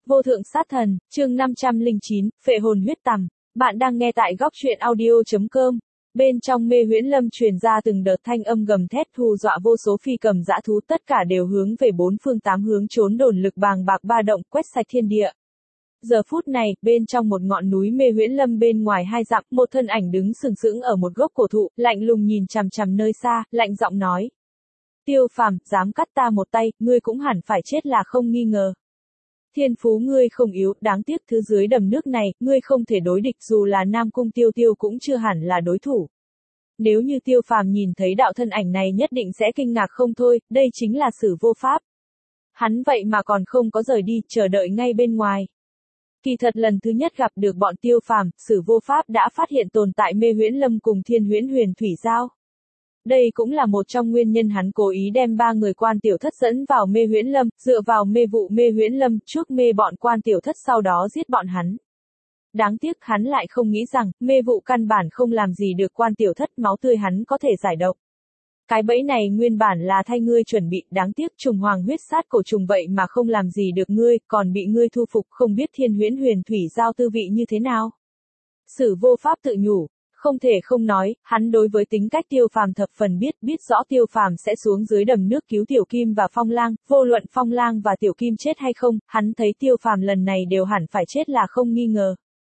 Vô thượng sát thần, chương 509, phệ hồn huyết tằm. Bạn đang nghe tại góc truyện audio.com. Bên trong mê huyễn lâm truyền ra từng đợt thanh âm gầm thét hù dọa vô số phi cầm dã thú, tất cả đều hướng về bốn phương tám hướng trốn, đồn lực bàng bạc ba động quét sạch thiên địa. Giờ phút này, bên trong một ngọn núi mê huyễn lâm bên ngoài 2 dặm, một thân ảnh đứng sừng sững ở một gốc cổ thụ, lạnh lùng nhìn chằm chằm nơi xa, lạnh giọng nói: Tiêu Phàm, dám cắt ta một tay, ngươi cũng hẳn phải chết là không nghi ngờ. Thiên phú ngươi không yếu, đáng tiếc thứ dưới đầm nước này, ngươi không thể đối địch, dù là Nam Cung Tiêu Tiêu cũng chưa hẳn là đối thủ. Nếu như Tiêu Phàm nhìn thấy đạo thân ảnh này nhất định sẽ kinh ngạc không thôi, đây chính là Sử Vô Pháp. Hắn vậy mà còn không có rời đi, chờ đợi ngay bên ngoài. Kỳ thật lần thứ nhất gặp được bọn Tiêu Phàm, Sử Vô Pháp đã phát hiện tồn tại mê huyễn lâm cùng Thiên Huyễn Huyền Thủy Giao. Đây cũng là một trong nguyên nhân hắn cố ý đem 3 người quan tiểu thất dẫn vào mê huyễn lâm, dựa vào mê vụ mê huyễn lâm, chuốc mê bọn quan tiểu thất, sau đó giết bọn hắn. Đáng tiếc hắn lại không nghĩ rằng, mê vụ căn bản không làm gì được quan tiểu thất, máu tươi hắn có thể giải độc. Cái bẫy này nguyên bản là thay ngươi chuẩn bị, đáng tiếc trùng hoàng huyết sát cổ trùng vậy mà không làm gì được ngươi, còn bị ngươi thu phục, không biết Thiên Huyễn Huyền Thủy Giao tư vị như thế nào. Sử Vô Pháp tự nhủ. Không thể không nói, hắn đối với tính cách Tiêu Phàm thập phần biết rõ Tiêu Phàm sẽ xuống dưới đầm nước cứu Tiểu Kim và Phong Lang, vô luận Phong Lang và Tiểu Kim chết hay không, hắn thấy Tiêu Phàm lần này đều hẳn phải chết là không nghi ngờ.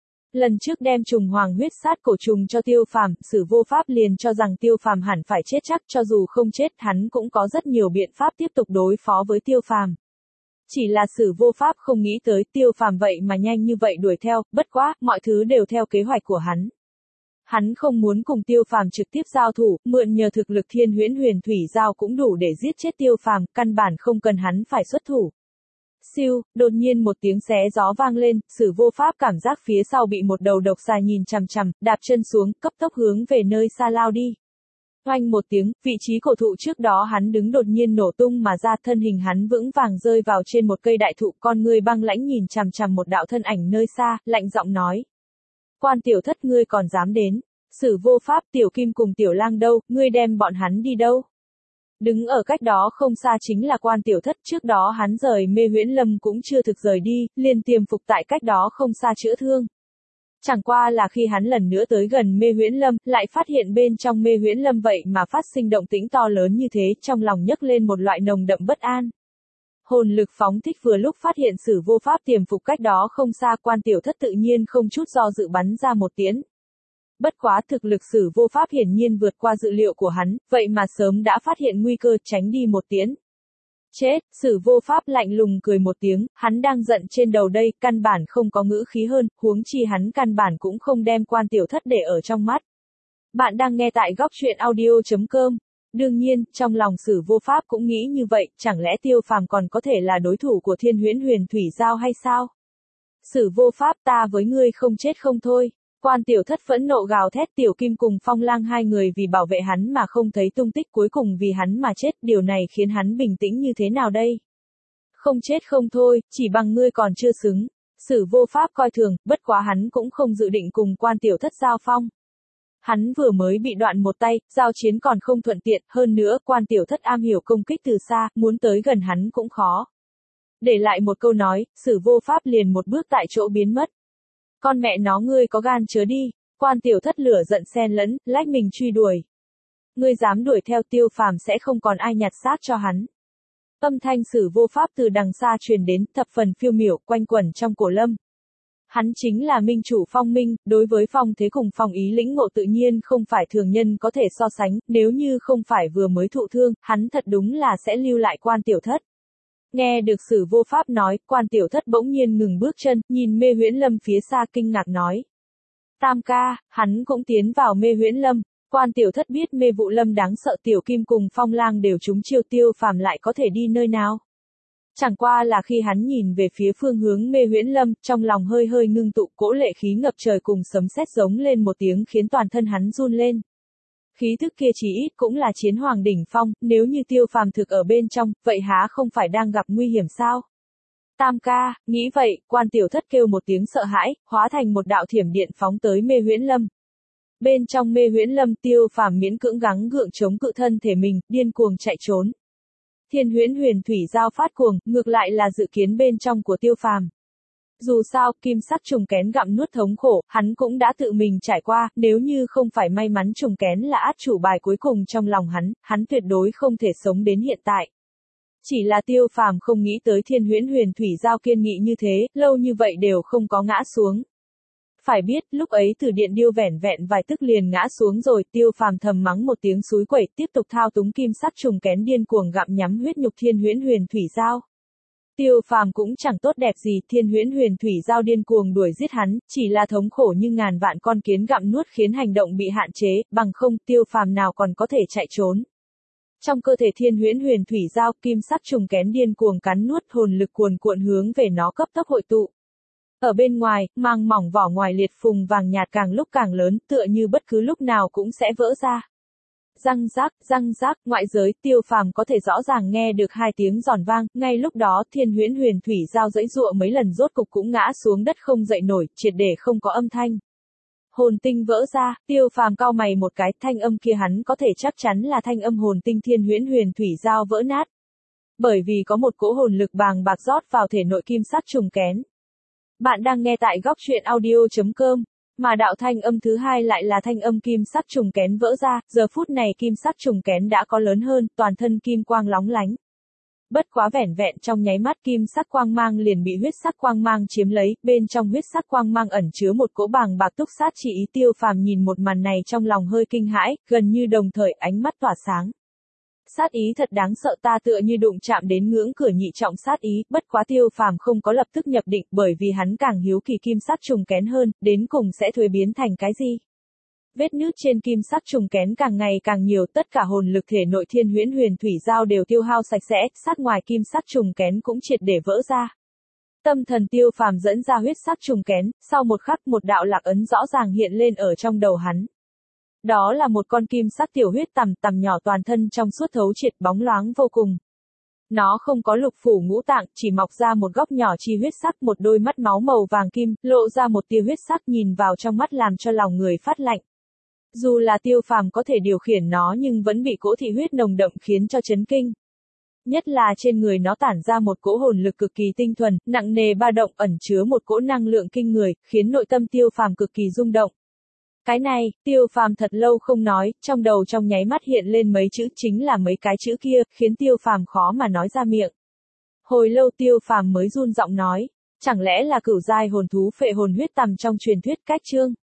Lần trước đem trùng hoàng huyết sát cổ trùng cho Tiêu Phàm, Sử Vô Pháp liền cho rằng Tiêu Phàm hẳn phải chết chắc, cho dù không chết, hắn cũng có rất nhiều biện pháp tiếp tục đối phó với Tiêu Phàm. Chỉ là Sử Vô Pháp không nghĩ tới Tiêu Phàm vậy mà nhanh như vậy đuổi theo, bất quá, mọi thứ đều theo kế hoạch của hắn. Hắn không muốn cùng Tiêu Phàm trực tiếp giao thủ, mượn nhờ thực lực Thiên Huyễn Huyền Thủy Giao cũng đủ để giết chết Tiêu Phàm, căn bản không cần hắn phải xuất thủ. Siêu, đột nhiên một tiếng xé gió vang lên, Sử Vô Pháp cảm giác phía sau bị một đầu độc xà nhìn chằm chằm, đạp chân xuống, cấp tốc hướng về nơi xa lao đi. Oanh một tiếng, vị trí cổ thụ trước đó hắn đứng đột nhiên nổ tung mà ra, thân hình hắn vững vàng rơi vào trên một cây đại thụ, con người băng lãnh nhìn chằm chằm một đạo thân ảnh nơi xa, lạnh giọng nói: Quan tiểu thất, ngươi còn dám đến? Sử Vô Pháp, Tiểu Kim cùng Tiểu Lang đâu, ngươi đem bọn hắn đi đâu? Đứng ở cách đó không xa chính là quan tiểu thất, trước đó hắn rời mê huyễn lâm cũng chưa thực rời đi, liền tiềm phục tại cách đó không xa chữa thương. Chẳng qua là khi hắn lần nữa tới gần mê huyễn lâm, lại phát hiện bên trong mê huyễn lâm vậy mà phát sinh động tĩnh to lớn như thế, trong lòng nhấc lên một loại nồng đậm bất an. Hồn lực phóng thích, vừa lúc phát hiện Sử Vô Pháp tiềm phục cách đó không xa, quan tiểu thất tự nhiên không chút do dự bắn ra một tiễn. Bất quá thực lực Sử Vô Pháp hiển nhiên vượt qua dự liệu của hắn, vậy mà sớm đã phát hiện nguy cơ, tránh đi một tiễn. Chết, Sử Vô Pháp lạnh lùng cười một tiếng, hắn đang giận trên đầu đây, căn bản không có ngữ khí hơn, huống chi hắn căn bản cũng không đem quan tiểu thất để ở trong mắt. Bạn đang nghe tại góc truyện audio.com. Đương nhiên, trong lòng Sử Vô Pháp cũng nghĩ như vậy, chẳng lẽ Tiêu Phàm còn có thể là đối thủ của Thiên Huyễn Huyền Thủy Giao hay sao? Sử Vô Pháp, ta với ngươi không chết không thôi. Quan tiểu thất phẫn nộ gào thét, Tiểu Kim cùng Phong Lang hai người vì bảo vệ hắn mà không thấy tung tích, cuối cùng vì hắn mà chết, điều này khiến hắn bình tĩnh như thế nào đây? Không chết không thôi, chỉ bằng ngươi còn chưa xứng. Sử Vô Pháp coi thường, bất quá hắn cũng không dự định cùng quan tiểu thất giao phong. Hắn vừa mới bị đoạn một tay, giao chiến còn không thuận tiện, hơn nữa quan tiểu thất am hiểu công kích từ xa, muốn tới gần hắn cũng khó. Để lại một câu nói, Sử Vô Pháp liền một bước tại chỗ biến mất. Con mẹ nó, ngươi có gan chớ đi, quan tiểu thất lửa giận xen lẫn, lách mình truy đuổi. Ngươi dám đuổi theo Tiêu Phàm sẽ không còn ai nhặt xác cho hắn. Âm thanh Sử Vô Pháp từ đằng xa truyền đến, thập phần phiêu miểu, quanh quẩn trong cổ lâm. Hắn chính là minh chủ Phong Minh, đối với phong thế cùng phong ý lĩnh ngộ tự nhiên không phải thường nhân có thể so sánh, nếu như không phải vừa mới thụ thương, hắn thật đúng là sẽ lưu lại quan tiểu thất. Nghe được Sử Vô Pháp nói, quan tiểu thất bỗng nhiên ngừng bước chân, nhìn mê huyễn lâm phía xa kinh ngạc nói: Tam ca, hắn cũng tiến vào mê huyễn lâm. Quan tiểu thất biết mê vụ lâm đáng sợ, Tiểu Kim cùng Phong Lang đều trúng chiêu, Tiêu Phàm lại có thể đi nơi nào? Chẳng qua là khi hắn nhìn về phía phương hướng mê huyễn lâm, trong lòng hơi hơi ngưng tụ, cỗ lệ khí ngập trời cùng sấm sét giống lên một tiếng khiến toàn thân hắn run lên. Khí thức kia chỉ ít cũng là chiến hoàng đỉnh phong, nếu như Tiêu Phàm thực ở bên trong, vậy há không phải đang gặp nguy hiểm sao? Tam ca, nghĩ vậy, quan tiểu thất kêu một tiếng sợ hãi, hóa thành một đạo thiểm điện phóng tới mê huyễn lâm. Bên trong mê huyễn lâm, Tiêu Phàm miễn cưỡng gắng gượng chống cự thân thể mình, điên cuồng chạy trốn. Thiên Huyễn Huyền Thủy Giao phát cuồng, ngược lại là dự kiến bên trong của Tiêu Phàm. Dù sao, kim sắc trùng kén gặm nuốt thống khổ, hắn cũng đã tự mình trải qua, nếu như không phải may mắn trùng kén là át chủ bài cuối cùng trong lòng hắn tuyệt đối không thể sống đến hiện tại. Chỉ là Tiêu Phàm không nghĩ tới Thiên Huyễn Huyền Thủy Giao kiên nghị như thế, lâu như vậy đều không có ngã xuống. Phải biết, lúc ấy Tử Điện Điêu vẻn vẹn vài tức liền ngã xuống rồi, Tiêu Phàm thầm mắng một tiếng xúi quẩy, tiếp tục thao túng kim sắc trùng kén điên cuồng gặm nhắm huyết nhục Thiên Huyễn Huyền Thủy Giao. Tiêu Phàm cũng chẳng tốt đẹp gì, Thiên Huyễn Huyền Thủy Giao điên cuồng đuổi giết hắn, chỉ là thống khổ như ngàn vạn con kiến gặm nuốt khiến hành động bị hạn chế, bằng không Tiêu Phàm nào còn có thể chạy trốn. Trong cơ thể Thiên Huyễn Huyền Thủy Giao, kim sắc trùng kén điên cuồng cắn nuốt, hồn lực cuồn cuộn hướng về nó cấp tốc hội tụ. Ở bên ngoài, màng mỏng vỏ ngoài liệt phùng vàng nhạt càng lúc càng lớn, tựa như bất cứ lúc nào cũng sẽ vỡ ra. Răng rác, ngoại giới, Tiêu Phàm có thể rõ ràng nghe được hai tiếng giòn vang, ngay lúc đó Thiên Huyễn Huyền Thủy Giao giãy giụa mấy lần rốt cục cũng ngã xuống đất không dậy nổi, triệt để không có âm thanh. Hồn tinh vỡ ra, Tiêu Phàm cau mày một cái, thanh âm kia hắn có thể chắc chắn là thanh âm hồn tinh Thiên Huyễn Huyền Thủy Giao vỡ nát. Bởi vì có một cỗ hồn lực bàng bạc rót vào thể nội kim sắc trùng kén. Bạn đang nghe tại góc truyện audio.com, mà đạo thanh âm thứ hai lại là thanh âm kim sắc trùng kén vỡ ra, giờ phút này kim sắc trùng kén đã có lớn hơn, toàn thân kim quang lóng lánh. Bất quá vẻn vẹn trong nháy mắt kim sắc quang mang liền bị huyết sắc quang mang chiếm lấy, bên trong huyết sắc quang mang ẩn chứa một cỗ bàng bạc túc sát chỉ ý. Tiêu Phàm nhìn một màn này trong lòng hơi kinh hãi, gần như đồng thời ánh mắt tỏa sáng. Sát ý thật đáng sợ, ta tựa như đụng chạm đến ngưỡng cửa nhị trọng sát ý, bất quá Tiêu Phàm không có lập tức nhập định, bởi vì hắn càng hiếu kỳ kim sắc trùng kén hơn, đến cùng sẽ thuế biến thành cái gì. Vết nứt trên kim sắc trùng kén càng ngày càng nhiều, tất cả hồn lực thể nội Thiên Huyễn Huyền Thủy Giao đều tiêu hao sạch sẽ, sát ngoài kim sắc trùng kén cũng triệt để vỡ ra. Tâm thần Tiêu Phàm dẫn ra huyết sắc trùng kén, sau một khắc một đạo lạc ấn rõ ràng hiện lên ở trong đầu hắn. Đó là một con kim sắc tiểu huyết tằm nhỏ, toàn thân trong suốt thấu triệt, bóng loáng vô cùng. Nó không có lục phủ ngũ tạng, chỉ mọc ra một góc nhỏ chi huyết sắc, một đôi mắt máu màu vàng kim, lộ ra một tia huyết sắc, nhìn vào trong mắt làm cho lòng người phát lạnh. Dù là Tiêu Phàm có thể điều khiển nó nhưng vẫn bị cỗ thị huyết nồng đậm khiến cho chấn kinh. Nhất là trên người nó tản ra một cỗ hồn lực cực kỳ tinh thuần, nặng nề ba động, ẩn chứa một cỗ năng lượng kinh người, khiến nội tâm Tiêu Phàm cực kỳ rung động. Cái này, Tiêu Phàm thật lâu không nói, trong đầu trong nháy mắt hiện lên mấy chữ, chính là mấy cái chữ kia, khiến Tiêu Phàm khó mà nói ra miệng. Hồi lâu Tiêu Phàm mới run giọng nói, chẳng lẽ là cửu giai hồn thú phệ hồn huyết tằm trong truyền thuyết cách chương.